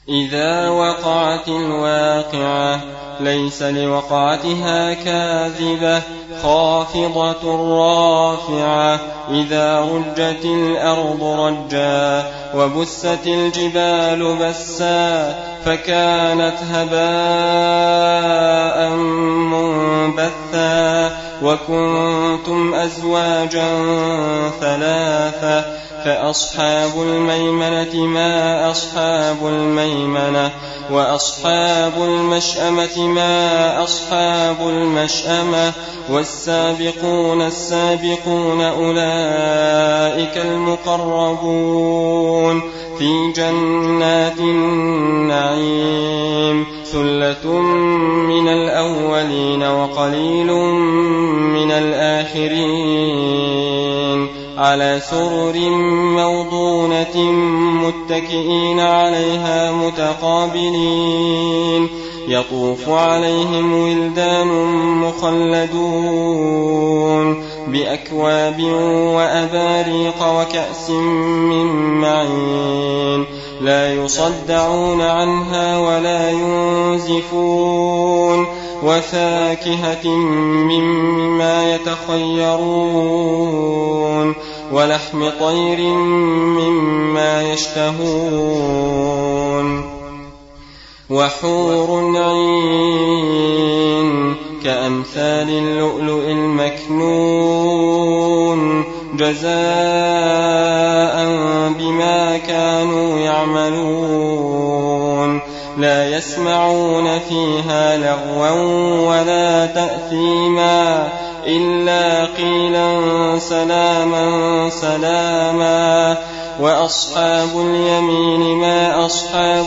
إذا وقعت الواقعة ليس لوقعتها كاذبة خافضة رافعة إذا رجت الأرض رجا وبست الجبال بسا فكانت هباء منبثا وكنتم أزواجا ثلاثة فأصحاب الميمنة ما أصحاب الميمنة وأصحاب المشأمة ما أصحاب المشأمة والسابقون السابقون أولئك المقربون في جنات النعيم ثلة من الأولين وقليل من الآخرين على سرر موضونة متكئين عليها متقابلين يطوف عليهم ولدان مخلدون بأكواب وأباريق وكأس من معين لا يصدعون عنها ولا ينزفون وفاكهة مما يتخيرون ولحم طير مما يشتهون وحور عين كأمثال اللؤلؤ المكنون جزاء بما كانوا يعملون لا يسمعون فيها لغوا ولا تأثيما إلا قيلا سلاما سلاما وأصحاب اليمين ما أصحاب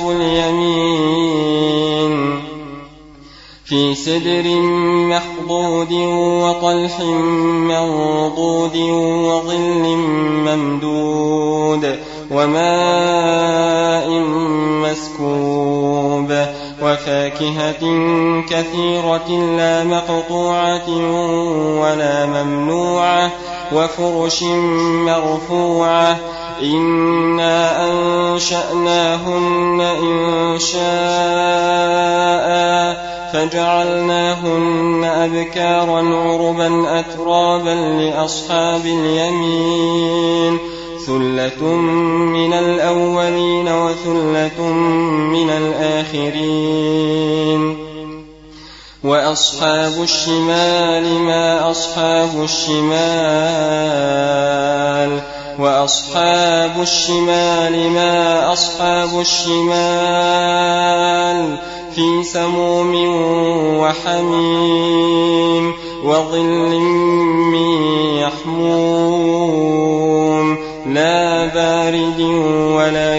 اليمين في سدر مخضود وطلح منضود وظل ممدود وماء مسكوب وفاكهة كثيرة لا مقطوعة ولا ممنوعة وفرش مرفوعة إنا أنشأناهن إنشاء فجعلناهن أبكارا عربا أترابا لأصحاب اليمين ثلة من الأولين وثلة من الآخرين وأصحاب الشمال ما أصحاب الشمال وأصحاب الشمال ما أصحاب الشمال في سموم وحميم وظل من يحموم لا بارد ولا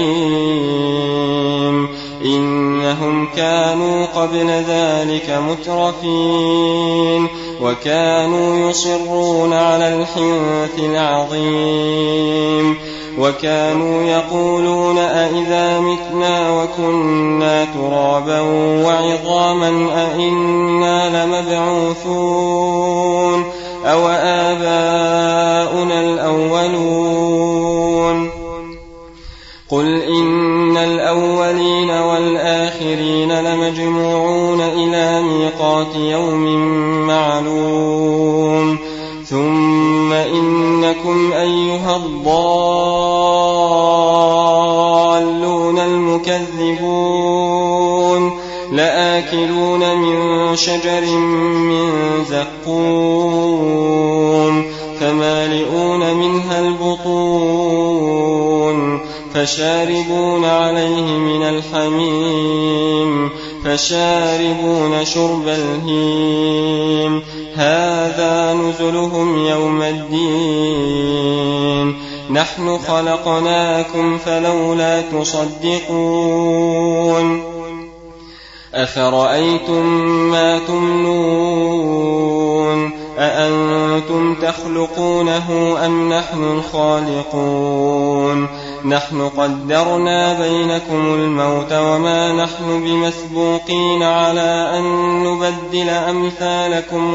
كريم إنهم كانوا قبل ذلك مترفين وكانوا يصرون على الحنث العظيم وكانوا يقولون أئذا متنا وكنا ترابا وعظاما أئنا لمبعوثون أو آباؤنا الأولون قل إن الأولين والآخرين لمجموعون إلى ميقات يوم معلوم ثم إنكم أيها الضالون المكذبون لآكلون من شجر من زقوم فمالئون منها البطون فشاربون عليه من الحميم فشاربون شرب الهيم هذا نزلهم يوم الدين نحن خلقناكم فلولا تصدقون أفرأيتم ما تمنون أأنتم تخلقونه أم نحن الخالقون نحن قدرنا بينكم الموت وما نحن بمسبوقين على أن نبدل أمثالكم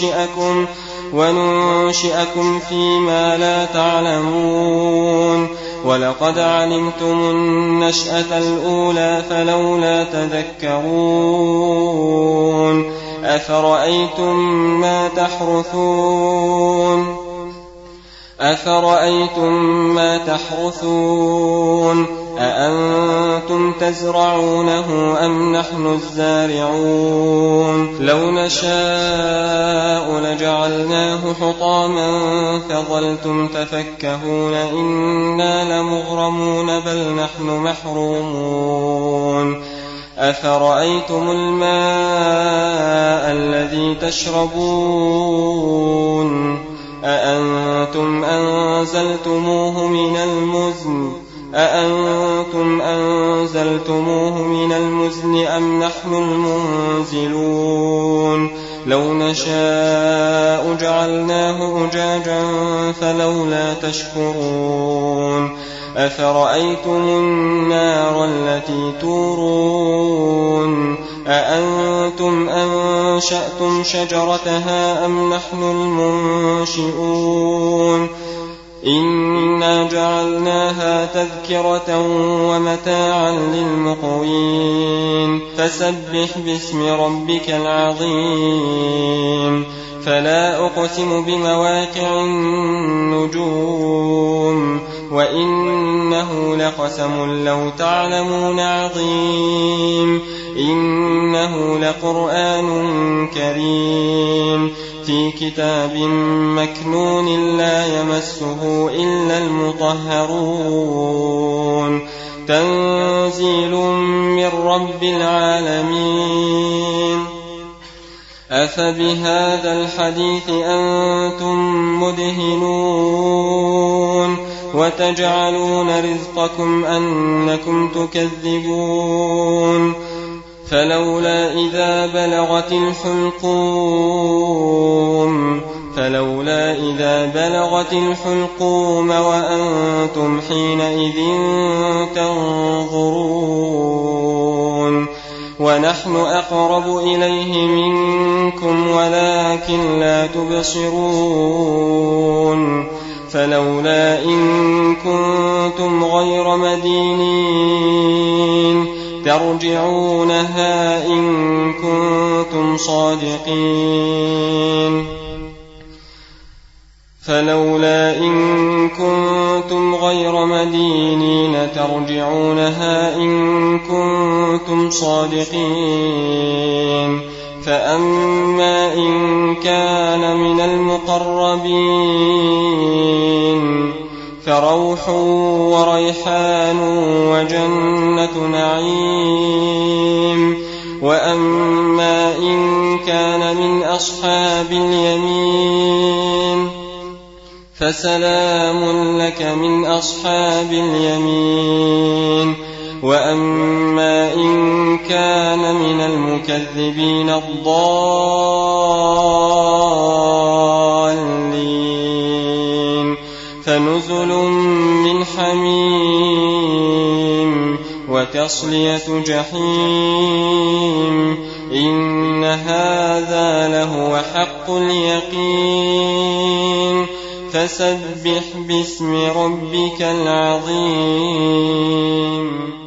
وننشئكم فيما لا تعلمون ولقد علمتم النشأة الأولى فلولا تذكرون أفرأيتم ما تحرثون أأنتم تزرعونه أم نحن الزارعون لو نشاء لجعلناه حطاما فظلتم تفكهون إنا لمغرمون بل نحن محرومون أفرأيتم الماء الذي تشربون أأنتم أنزلتموه من المزن أم نحن المنزلون لو نشاء جعلناه أجاجا فلولا تشكرون أفرأيتم النار التي تورون أأنتم أنشأتم شجرتها أم نحن المنشئون إنا جعلناها تذكرة ومتاعا للمقوين فسبح باسم ربك العظيم فلا أقسم بمواقع النجوم وإنه لقسم لو تعلمون عظيم إنه لقرآن كريم في كتاب مكنون لا يمسه إلا المطهرون تنزيل من رب العالمين أفبهذا الحديث أنتم مدهنون وتجعلون رزقكم أنكم تكذبون فلولا إذا بلغت الحلقوم وأنتم حينئذ تنظرون ونحن أقرب إليه منكم ولكن لا تبصرون فلولا إن كنتم غير مدينين ترجعونها إن كنتم صادقين فلولا إن كنتم غير مدينين ترجعونها إن كنتم صادقين فأما إن كان من المقربين فروح وريحان وجنة نعيم وأما إن كان من أصحاب اليمين فسلام لك من أصحاب اليمين وأما إن كان من المكذبين الضالين فنزل من حميم وتصلية جحيم إن هذا لهو حق اليقين فسبح باسم ربك العظيم